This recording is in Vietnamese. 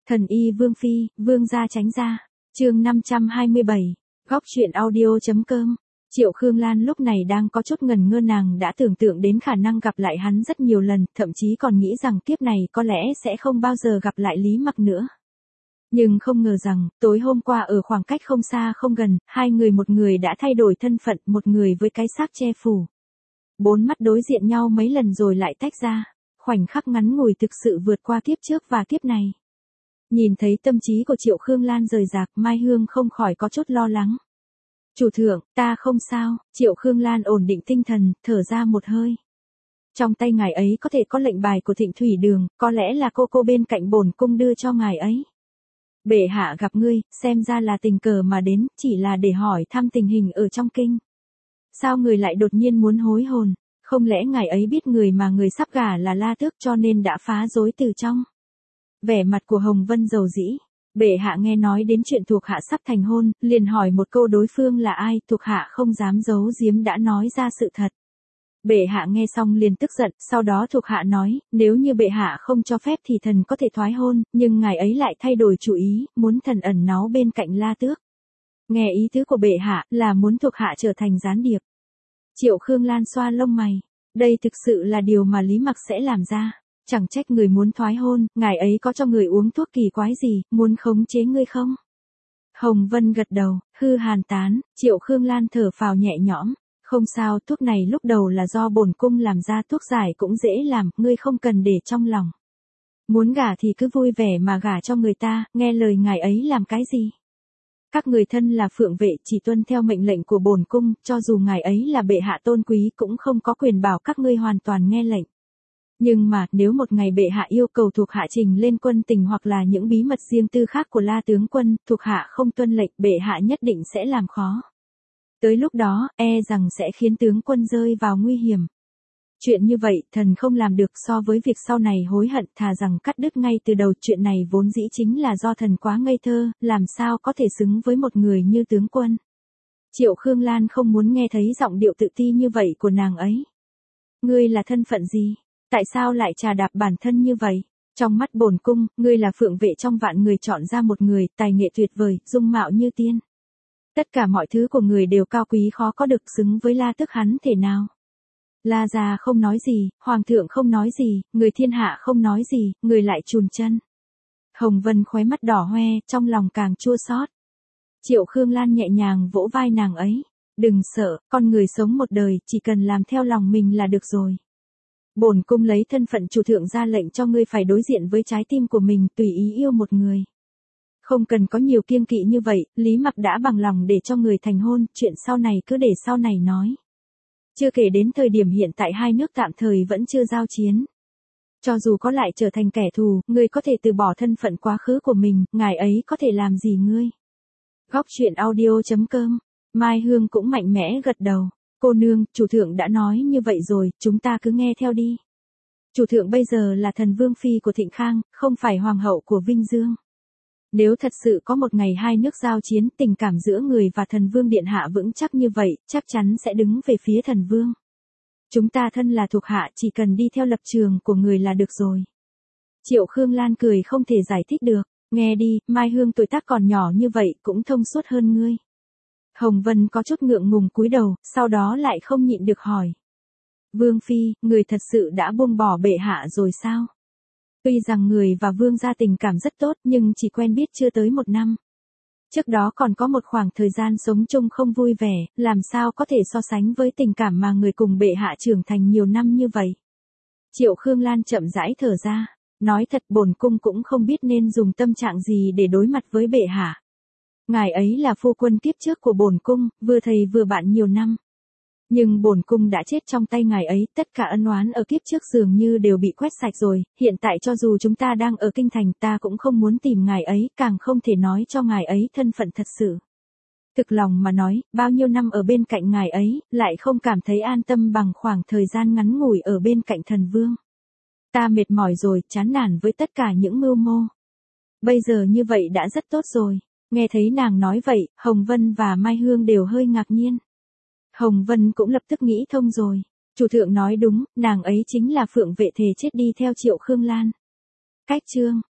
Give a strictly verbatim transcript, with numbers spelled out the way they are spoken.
Thần y Vương Phi, Vương gia tránh ra. Chương năm trăm hai mươi bảy, góc truyện audio.com. Triệu Khương Lan lúc này đang có chút ngần ngơ, nàng đã tưởng tượng đến khả năng gặp lại hắn rất nhiều lần, thậm chí còn nghĩ rằng kiếp này có lẽ sẽ không bao giờ gặp lại Lý Mặc nữa. Nhưng không ngờ rằng, tối hôm qua ở khoảng cách không xa không gần, hai người, một người đã thay đổi thân phận, một người với cái xác che phủ. Bốn mắt đối diện nhau mấy lần rồi lại tách ra, khoảnh khắc ngắn ngủi thực sự vượt qua kiếp trước và kiếp này. Nhìn thấy tâm trí của Triệu Khương Lan rời rạc, Mai Hương không khỏi có chút lo lắng. Chủ thượng, ta không sao. Triệu Khương Lan ổn định tinh thần, thở ra một hơi. Trong tay ngài ấy có thể có lệnh bài của Thịnh Thủy Đường, có lẽ là cô cô bên cạnh bổn cung đưa cho ngài ấy. Bệ hạ gặp ngươi, xem ra là tình cờ mà đến, chỉ là để hỏi thăm tình hình ở trong kinh. Sao người lại đột nhiên muốn hối hồn? Không lẽ ngài ấy biết người mà người sắp gả là La Tước cho nên đã phá rối từ trong? Vẻ mặt của Hồng Vân dầu dĩ. Bệ hạ nghe nói đến chuyện thuộc hạ sắp thành hôn, liền hỏi một câu đối phương là ai, thuộc hạ không dám giấu giếm đã nói ra sự thật. Bệ hạ nghe xong liền tức giận, sau đó thuộc hạ nói, nếu như bệ hạ không cho phép thì thần có thể thoái hôn, nhưng ngài ấy lại thay đổi chủ ý, muốn thần ẩn náu bên cạnh La Tước. Nghe ý tứ của bệ hạ là muốn thuộc hạ trở thành gián điệp. Triệu Khương Lan xoa lông mày, đây thực sự là điều mà Lý Mặc sẽ làm ra. Chẳng trách người muốn thoái hôn, ngài ấy có cho người uống thuốc kỳ quái gì, muốn khống chế ngươi không? Hồng Vân gật đầu, hư hàn tán, Triệu Khương Lan thở phào nhẹ nhõm. Không sao, thuốc này lúc đầu là do bổn cung làm ra, thuốc giải cũng dễ làm, ngươi không cần để trong lòng. Muốn gả thì cứ vui vẻ mà gả cho người ta, nghe lời ngài ấy làm cái gì? Các người thân là phượng vệ, chỉ tuân theo mệnh lệnh của bổn cung, cho dù ngài ấy là bệ hạ tôn quý cũng không có quyền bảo các ngươi hoàn toàn nghe lệnh. Nhưng mà, nếu một ngày bệ hạ yêu cầu thuộc hạ trình lên quân tình hoặc là những bí mật riêng tư khác của La tướng quân, thuộc hạ không tuân lệnh, bệ hạ nhất định sẽ làm khó. Tới lúc đó, e rằng sẽ khiến tướng quân rơi vào nguy hiểm. Chuyện như vậy, thần không làm được, so với việc sau này hối hận, thà rằng cắt đứt ngay từ đầu. Chuyện này vốn dĩ chính là do thần quá ngây thơ, làm sao có thể xứng với một người như tướng quân. Triệu Khương Lan không muốn nghe thấy giọng điệu tự ti như vậy của nàng ấy. Ngươi là thân phận gì? Tại sao lại trà đạp bản thân như vậy? Trong mắt bổn cung, ngươi là phượng vệ trong vạn người chọn ra một người, tài nghệ tuyệt vời, dung mạo như tiên. Tất cả mọi thứ của người đều cao quý khó có được, xứng với La Tước hắn thể nào? La gia không nói gì, hoàng thượng không nói gì, người thiên hạ không nói gì, người lại chùn chân. Hồng Vân khóe mắt đỏ hoe, trong lòng càng chua xót. Triệu Khương Lan nhẹ nhàng vỗ vai nàng ấy. Đừng sợ, con người sống một đời, chỉ cần làm theo lòng mình là được rồi. Bổn cung lấy thân phận chủ thượng ra lệnh cho ngươi phải đối diện với trái tim của mình, tùy ý yêu một người. Không cần có nhiều kiêng kỵ như vậy, Lý Mặc đã bằng lòng để cho người thành hôn, chuyện sau này cứ để sau này nói. Chưa kể đến thời điểm hiện tại hai nước tạm thời vẫn chưa giao chiến. Cho dù có lại trở thành kẻ thù, ngươi có thể từ bỏ thân phận quá khứ của mình, ngài ấy có thể làm gì ngươi? Góc truyện audio.com. Mai Hương cũng mạnh mẽ gật đầu. Cô nương, chủ thượng đã nói như vậy rồi, chúng ta cứ nghe theo đi. Chủ thượng bây giờ là thần vương phi của Thịnh Khang, không phải hoàng hậu của Vinh Dương. Nếu thật sự có một ngày hai nước giao chiến, tình cảm giữa người và thần vương điện hạ vững chắc như vậy, chắc chắn sẽ đứng về phía thần vương. Chúng ta thân là thuộc hạ, chỉ cần đi theo lập trường của người là được rồi. Triệu Khương Lan cười không thể giải thích được. Nghe đi, Mai Hương tuổi tác còn nhỏ như vậy cũng thông suốt hơn ngươi. Hồng Vân có chút ngượng ngùng cúi đầu, sau đó lại không nhịn được hỏi. Vương Phi, người thật sự đã buông bỏ bệ hạ rồi sao? Tuy rằng người và vương gia tình cảm rất tốt nhưng chỉ quen biết chưa tới một năm. Trước đó còn có một khoảng thời gian sống chung không vui vẻ, làm sao có thể so sánh với tình cảm mà người cùng bệ hạ trưởng thành nhiều năm như vậy. Triệu Khương Lan chậm rãi thở ra, nói thật bổn cung cũng không biết nên dùng tâm trạng gì để đối mặt với bệ hạ. Ngài ấy là phu quân kiếp trước của bổn cung, vừa thầy vừa bạn nhiều năm. Nhưng bổn cung đã chết trong tay ngài ấy, tất cả ân oán ở kiếp trước dường như đều bị quét sạch rồi, hiện tại cho dù chúng ta đang ở kinh thành ta cũng không muốn tìm ngài ấy, càng không thể nói cho ngài ấy thân phận thật sự. Thực lòng mà nói, bao nhiêu năm ở bên cạnh ngài ấy, lại không cảm thấy an tâm bằng khoảng thời gian ngắn ngủi ở bên cạnh thần vương. Ta mệt mỏi rồi, chán nản với tất cả những mưu mô. Bây giờ như vậy đã rất tốt rồi. Nghe thấy nàng nói vậy, Hồng Vân và Mai Hương đều hơi ngạc nhiên. Hồng Vân cũng lập tức nghĩ thông rồi. Chủ thượng nói đúng, nàng ấy chính là phượng vệ thề chết đi theo Triệu Khương Lan. Cách chương.